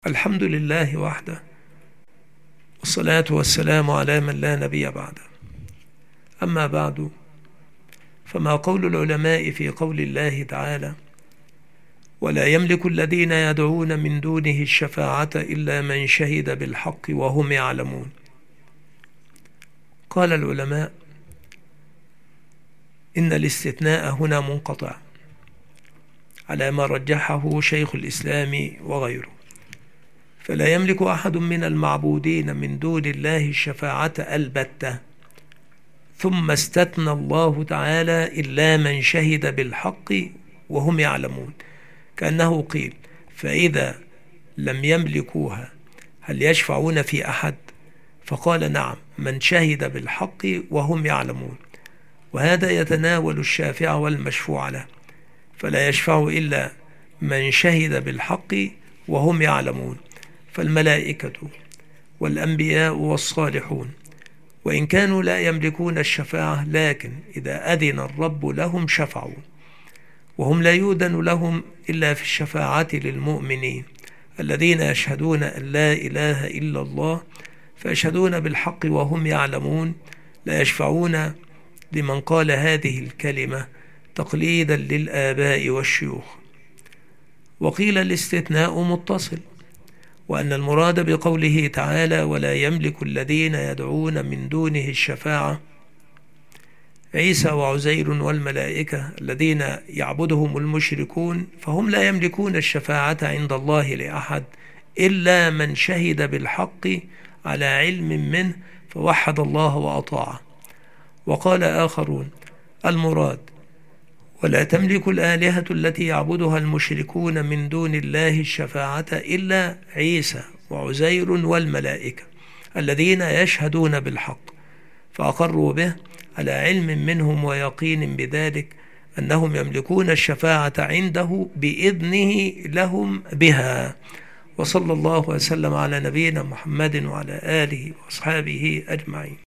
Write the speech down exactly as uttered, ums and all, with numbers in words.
الحمد لله وحده، والصلاة والسلام على من لا نبي بعده. أما بعد، فما قول العلماء في قول الله تعالى: ولا يملك الذين يدعون من دونه الشفاعة إلا من شهد بالحق وهم يعلمون. قال العلماء: إن الاستثناء هنا منقطع على ما رجحه شيخ الإسلام وغيره، فلا يملك أحد من المعبودين من دون الله الشفاعة البتة، ثم استثنى الله تعالى إلا من شهد بالحق وهم يعلمون، كأنه قيل: فإذا لم يملكوها هل يشفعون في أحد؟ فقال: نعم، من شهد بالحق وهم يعلمون. وهذا يتناول الشافع والمشفوع له، فلا يشفع إلا من شهد بالحق وهم يعلمون، فالملائكة والأنبياء والصالحون وإن كانوا لا يملكون الشفاعة، لكن إذا أذن الرب لهم شفعوا، وهم لا يؤذن لهم إلا في الشفاعة للمؤمنين الذين يشهدون أن لا إله إلا الله، فيشهدون بالحق وهم يعلمون، لا يشفعون لمن قال هذه الكلمة تقليدا للآباء والشيوخ. وقيل الاستثناء متصل، وأن المراد بقوله تعالى: ولا يملك الذين يدعون من دونه الشفاعة عيسى وعزير والملائكة الذين يعبدهم المشركون، فهم لا يملكون الشفاعة عند الله لأحد إلا من شهد بالحق على علم منه فوحد الله وأطاعه. وقال آخرون: المراد: ولا تملك الآلهة التي يعبدها المشركون من دون الله الشفاعة إلا عيسى وعزير والملائكة الذين يشهدون بالحق، فأقروا به على علم منهم ويقين بذلك أنهم يملكون الشفاعة عنده بإذنه لهم بها. وصلى الله وسلم على نبينا محمد وعلى آله وأصحابه أجمعين.